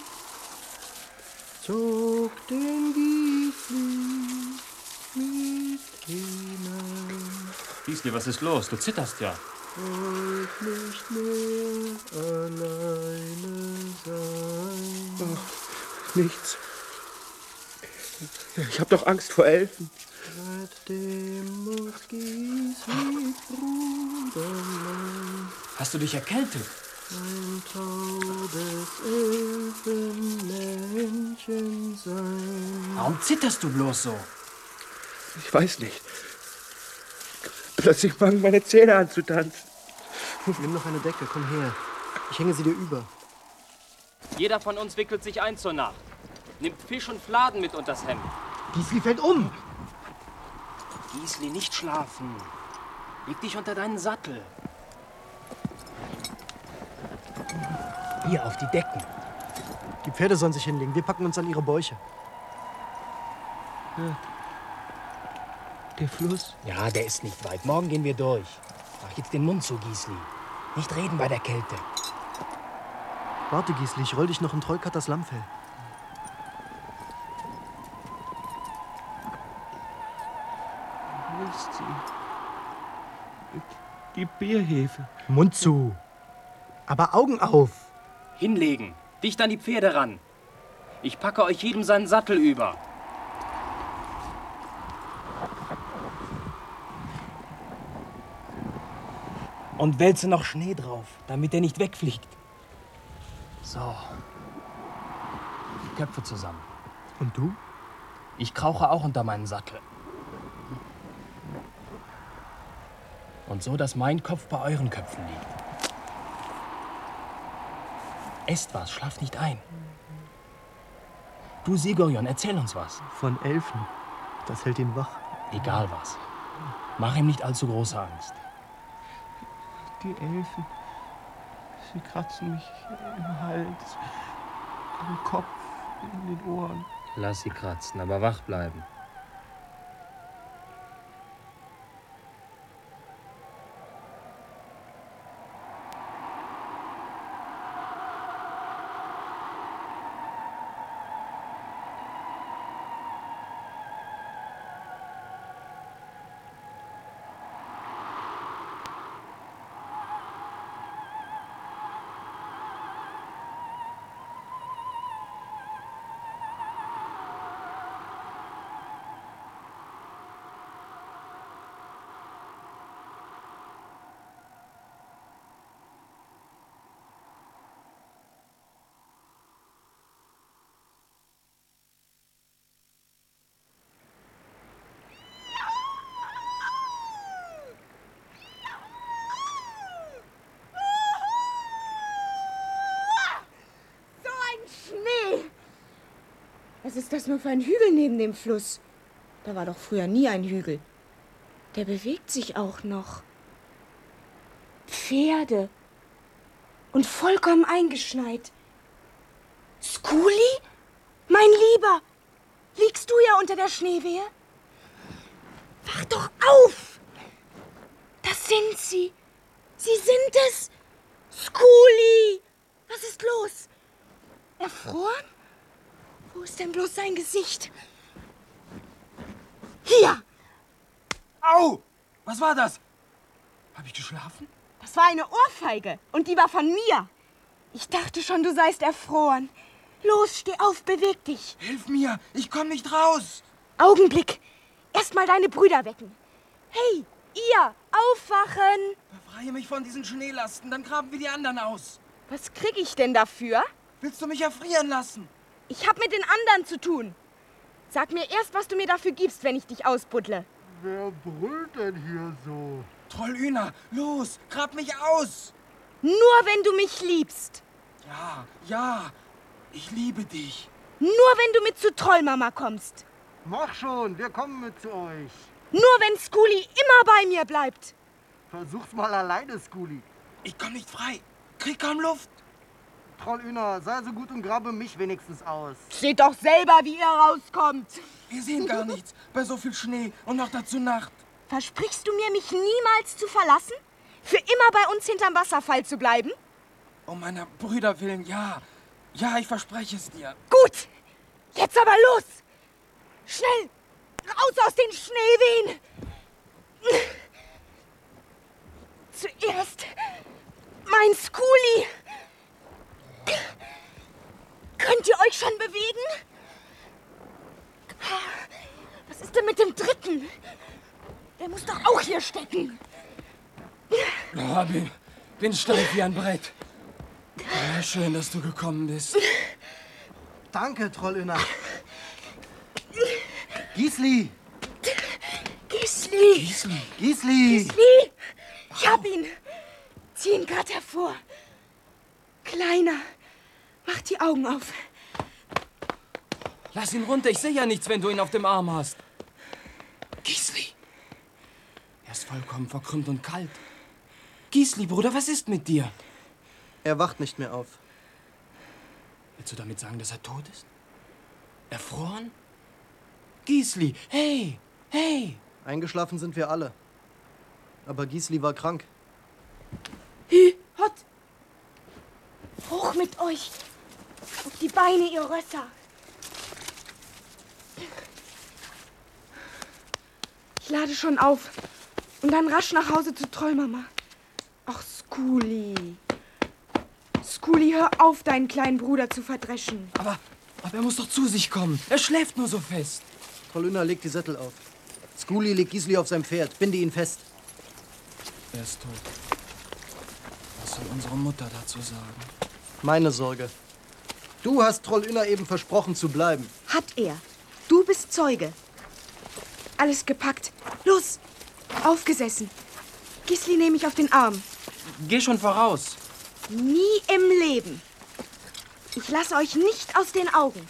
zog den Gisli mit hinein. Gisli, was ist los? Du zitterst ja. Wollt nicht mehr alleine sein. Ach, nichts. Ich hab doch Angst vor Elfen. Seitdem muss Gisli Bruderlein Hast du dich erkältet? ein taubes Elfenmännchen sein. Warum zitterst du bloß so? Ich weiß nicht. Plötzlich fangen meine Zähne an zu tanzen. Nimm noch eine Decke, komm her. Ich hänge sie dir über. Jeder von uns wickelt sich ein zur Nacht. Nimmt Fisch und Fladen mit unters Hemd. Gisli fällt um. Gisli, nicht schlafen. Leg dich unter deinen Sattel. Hier auf die Decken. Die Pferde sollen sich hinlegen. Wir packen uns an ihre Bäuche. Ja. Der Fluss? Ja, der ist nicht weit. Morgen gehen wir durch. Mach jetzt den Mund zu, Gisli. Nicht reden bei der Kälte. Warte, Gisli, ich roll dich noch in Trollkatters Lammfell. Wo ist sie? Die Bierhefe. Mund zu. Aber Augen auf! Hinlegen, dicht an die Pferde ran. Ich packe euch jedem seinen Sattel über. Und wälze noch Schnee drauf, damit er nicht wegfliegt. So. Köpfe zusammen. Und du? Ich krauche auch unter meinen Sattel. Und so, dass mein Kopf bei euren Köpfen liegt. Esst was, schlaft nicht ein. Du, Sigurjon, erzähl uns was. Von Elfen. Das hält ihn wach. Egal was. Mach ihm nicht allzu große Angst. Die Elfen, sie kratzen mich im Hals, im Kopf, in den Ohren. Lass sie kratzen, aber wach bleiben. Was ist das nur für ein Hügel neben dem Fluss? Da war doch früher nie ein Hügel. Der bewegt sich auch noch. Pferde. Und vollkommen eingeschneit. Skuli? Mein Lieber! Liegst du ja unter der Schneewehe? Wach doch auf! Das sind sie. Sie sind es. Skuli! Was ist los? Erfroren? Wo ist denn bloß sein Gesicht? Hier! Au! Was war das? Hab ich geschlafen? Das war eine Ohrfeige und die war von mir. Ich dachte schon, du seist erfroren. Los, steh auf, beweg dich. Hilf mir, ich komm nicht raus. Augenblick. Erst mal deine Brüder wecken. Hey, ihr, aufwachen. Befreie mich von diesen Schneelasten, dann graben wir die anderen aus. Was krieg ich denn dafür? Willst du mich erfrieren lassen? Ich hab mit den anderen zu tun. Sag mir erst, was du mir dafür gibst, wenn ich dich ausbuddle. Wer brüllt denn hier so? Trollhühner, los, grab mich aus. Nur wenn du mich liebst. Ja, ich liebe dich. Nur wenn du mit zu Trollmama kommst. Mach schon, wir kommen mit zu euch. Nur wenn Skuli immer bei mir bleibt. Versuch's mal alleine, Skuli. Ich komm nicht frei, krieg kaum Luft. Trollhühner, sei so gut und grabe mich wenigstens aus. Seht doch selber, wie ihr rauskommt. Wir sehen gar nichts bei so viel Schnee und noch dazu Nacht. Versprichst du mir, mich niemals zu verlassen? Für immer bei uns hinterm Wasserfall zu bleiben? Um meiner Brüder willen, ja. Ja, ich verspreche es dir. Gut, jetzt aber los. Schnell, raus aus den Schneewehen. Zuerst mein Skuli. Könnt ihr euch schon bewegen? Was ist denn mit dem dritten? Der muss doch auch hier stecken. Oh, bin steif wie ein Brett. Ja, schön, dass du gekommen bist. Danke, Trollhüner. Gisli! Gisli! Gisli! Gisli! Gisli! Ich hab ihn. Zieh ihn grad hervor. Kleiner, mach die Augen auf. Lass ihn runter, ich sehe ja nichts, wenn du ihn auf dem Arm hast. Gisli! Er ist vollkommen verkrümmt und kalt. Gisli, Bruder, was ist mit dir? Er wacht nicht mehr auf. Willst du damit sagen, dass er tot ist? Erfroren? Gisli, hey, hey! Eingeschlafen sind wir alle. Aber Gisli war krank. Hü, Hot! Hoch mit euch! Auf die Beine, ihr Rösser! Ich lade schon auf. Und dann rasch nach Hause zu Trollmama. Ach, Skuli. Skuli, hör auf, deinen kleinen Bruder zu verdreschen. Aber er muss doch zu sich kommen. Er schläft nur so fest. Trollüna, leg die Sättel auf. Skuli, leg Gisli auf sein Pferd. Binde ihn fest. Er ist tot. Was soll unsere Mutter dazu sagen? Meine Sorge. Du hast Trollüna eben versprochen zu bleiben. Hat er. Du bist Zeuge. Alles gepackt. Los, aufgesessen. Gisli nehme ich auf den Arm. Geh schon voraus. Nie im Leben. Ich lasse euch nicht aus den Augen.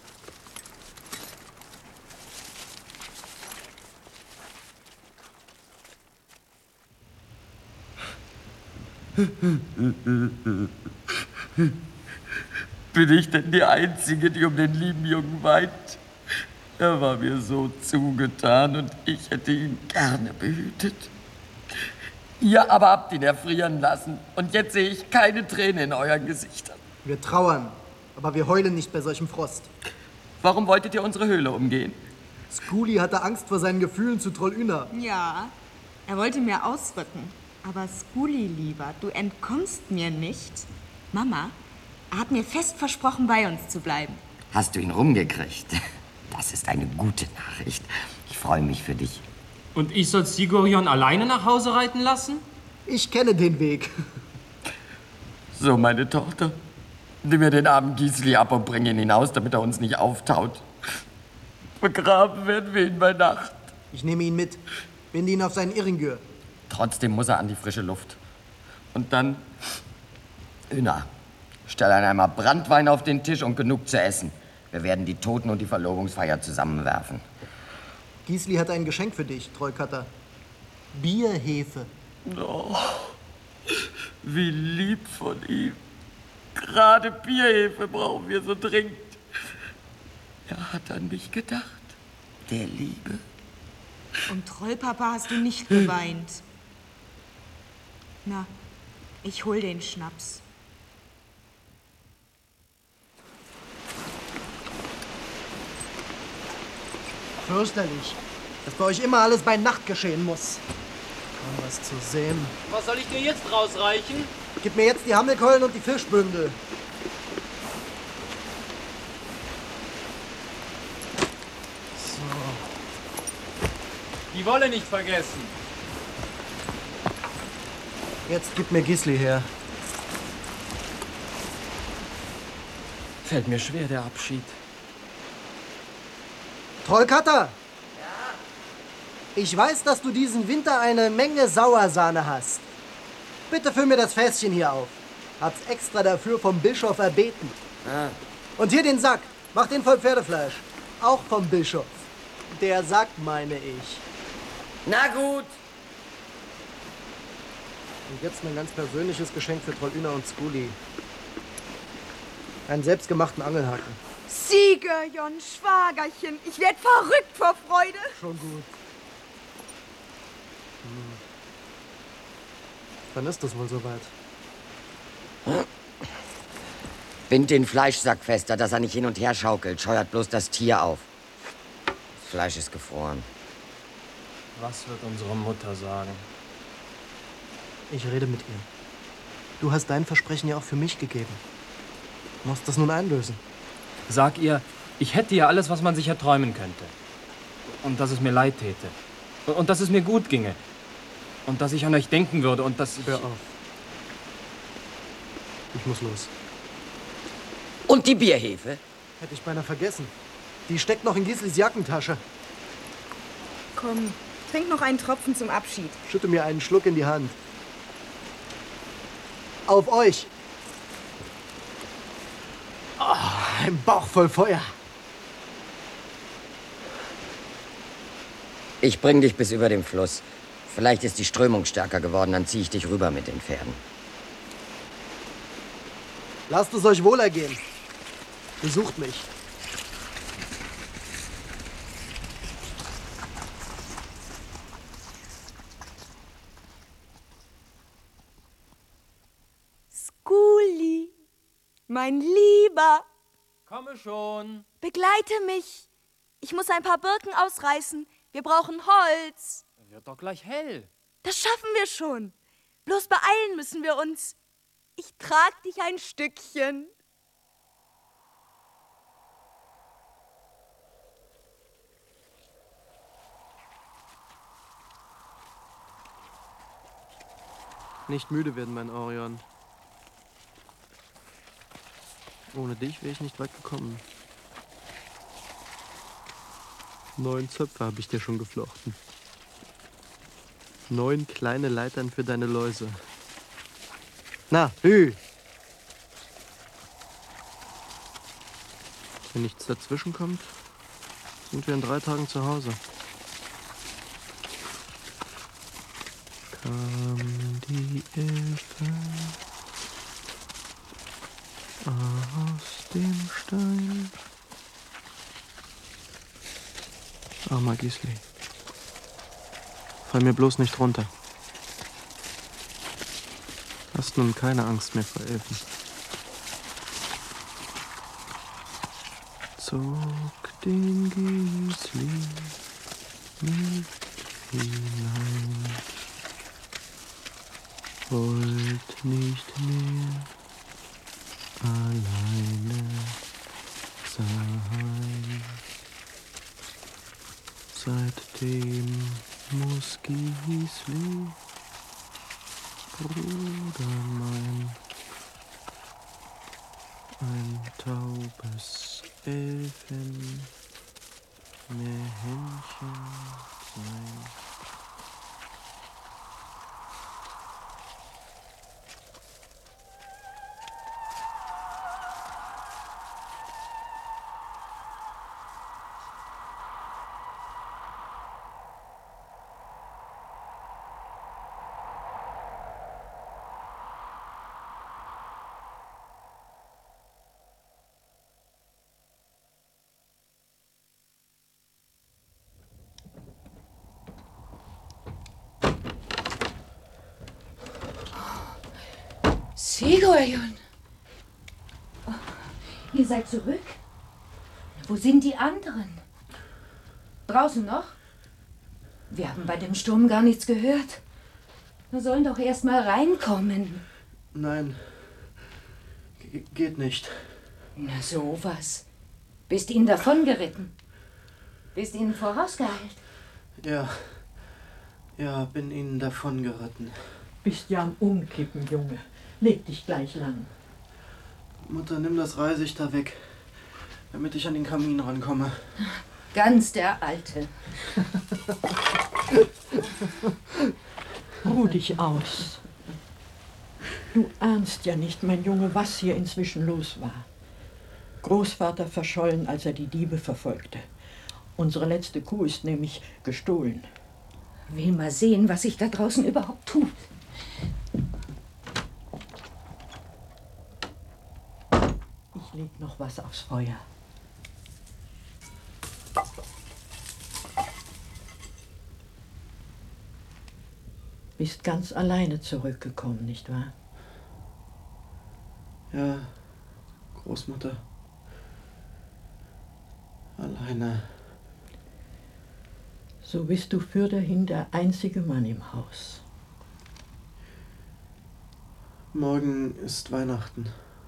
Bin ich denn die Einzige, die um den lieben Jungen weint? Er war mir so zugetan und ich hätte ihn gerne behütet. Ihr aber habt ihn erfrieren lassen und jetzt sehe ich keine Träne in euren Gesichtern. Wir trauern, aber wir heulen nicht bei solchem Frost. Warum wolltet ihr unsere Höhle umgehen? Skuli hatte Angst vor seinen Gefühlen zu Trollüna. Ja, er wollte mir ausrücken. Aber Skuli, lieber, du entkommst mir nicht. Mama, er hat mir fest versprochen, bei uns zu bleiben. Hast du ihn rumgekriegt? Das ist eine gute Nachricht. Ich freue mich für dich. Und ich soll Sigurjon alleine nach Hause reiten lassen? Ich kenne den Weg. So, meine Tochter, nimm mir den armen Gisli ab und bring ihn hinaus, damit er uns nicht auftaut. Begraben werden wir ihn bei Nacht. Ich nehme ihn mit. Binde ihn auf seinen Irringür. Trotzdem muss er an die frische Luft. Und dann, Üna, stell einmal Branntwein auf den Tisch und genug zu essen. Wir werden die Toten und die Verlobungsfeier zusammenwerfen. Gisli hat ein Geschenk für dich, Trollkatter. Bierhefe. Oh, wie lieb von ihm. Gerade Bierhefe brauchen wir so dringend. Er hat an mich gedacht, der Liebe. Und Trollpapa hast du nicht geweint. Na, ich hol den Schnaps. Fürchterlich, dass bei euch immer alles bei Nacht geschehen muss. Kaum was zu sehen. Was soll ich dir jetzt rausreichen? Gib mir jetzt die Hammelkeulen und die Fischbündel. Die Wolle nicht vergessen. Jetzt gib mir Gisli her. Fällt mir schwer, der Abschied. Trollkatter! Ja? Ich weiß, dass du diesen Winter eine Menge Sauersahne hast. Bitte füll mir das Fässchen hier auf. Hab's extra dafür vom Bischof erbeten. Ah. Und hier den Sack. Mach den voll Pferdefleisch. Auch vom Bischof. Der Sack, meine ich. Na gut. Und jetzt mein ganz persönliches Geschenk für Trollüna und Skuli. Einen selbstgemachten Angelhaken. Sigurjon, Schwagerchen, ich werd verrückt vor Freude. Schon gut. Wann ist das wohl soweit? Bind den Fleischsack fester, dass er nicht hin und her schaukelt. Scheuert bloß das Tier auf. Das Fleisch ist gefroren. Was wird unsere Mutter sagen? Ich rede mit ihr. Du hast dein Versprechen ja auch für mich gegeben. Du musst das nun einlösen. Sag ihr, ich hätte ja alles, was man sich erträumen könnte. Und dass es mir leid täte. Und dass es mir gut ginge. Und dass ich an euch denken würde und dass ich... Hör auf. Ich muss los. Und die Bierhefe? Hätte ich beinahe vergessen. Die steckt noch in Gislis Jackentasche. Komm, trink noch einen Tropfen zum Abschied. Schütte mir einen Schluck in die Hand. Auf euch! Oh, ein Bauch voll Feuer. Ich bring dich bis über den Fluss. Vielleicht ist die Strömung stärker geworden, dann ziehe ich dich rüber mit den Pferden. Lasst es euch wohlergehen. Besucht mich. Skuli, mein Lieber. Komme schon. Begleite mich. Ich muss ein paar Birken ausreißen. Wir brauchen Holz. Wird doch gleich hell. Das schaffen wir schon. Bloß beeilen müssen wir uns. Ich trag dich ein Stückchen. Nicht müde werden, mein Orion. Ohne dich wäre ich nicht weit gekommen. 9 Zöpfe habe ich dir schon geflochten. 9 kleine Leitern für deine Läuse. Na, hü! Wenn nichts dazwischen kommt, sind wir in 3 Tagen zu Hause. Kam die Elfe aus dem Stein. Armer Gisli. Fall mir bloß nicht runter. Hast nun keine Angst mehr vor Elfen. Zog den Gisli mit hinein. Wollt nicht mehr alleine sein. Seitdem muss Gisli, Bruder mein, ein taubes Elfenmännchen sein. Sigurjon! Oh, ihr seid zurück? Wo sind die anderen? Draußen noch? Wir haben bei dem Sturm gar nichts gehört. Wir sollen doch erst mal reinkommen. Nein, geht nicht. Na sowas. Bist ihnen davongeritten? Bist ihnen vorausgeeilt? Ja, bin ihnen davongeritten. Bist ja am Umkippen, Junge. Leg dich gleich lang. Mutter, nimm das Reisig da weg, damit ich an den Kamin rankomme. Ganz der Alte. Ruh dich aus. Du ahnst ja nicht, mein Junge, was hier inzwischen los war. Großvater verschollen, als er die Diebe verfolgte. Unsere letzte Kuh ist nämlich gestohlen. Will mal sehen, was sich da draußen überhaupt tut. Ich leg noch was aufs Feuer. Bist ganz alleine zurückgekommen, nicht wahr? Ja, Großmutter. Alleine. So bist du fürderhin der einzige Mann im Haus. Morgen ist Weihnachten.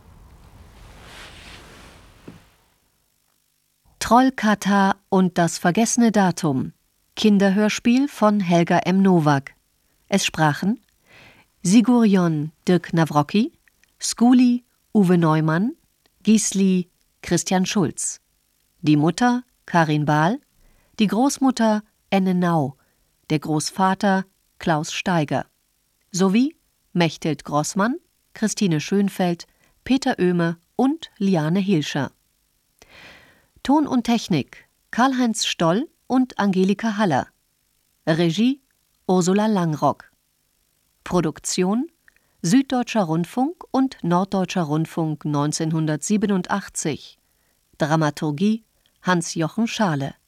Trollkata und das vergessene Datum. Kinderhörspiel von Helga M. Nowak. Es sprachen Sigurjon Dirk Nawrocki, Skuli Uwe Neumann, Gisli Christian Schulz. Die Mutter Karin Bahl, die Großmutter Enne Nau, der Großvater Klaus Steiger. Sowie Mechthild Grossmann, Christine Schönfeld, Peter Oehme und Liane Hilscher. Ton und Technik Karl-Heinz Stoll und Angelika Haller. Regie Ursula Langrock. Produktion Süddeutscher Rundfunk und Norddeutscher Rundfunk 1987. Dramaturgie Hans-Jochen Schale.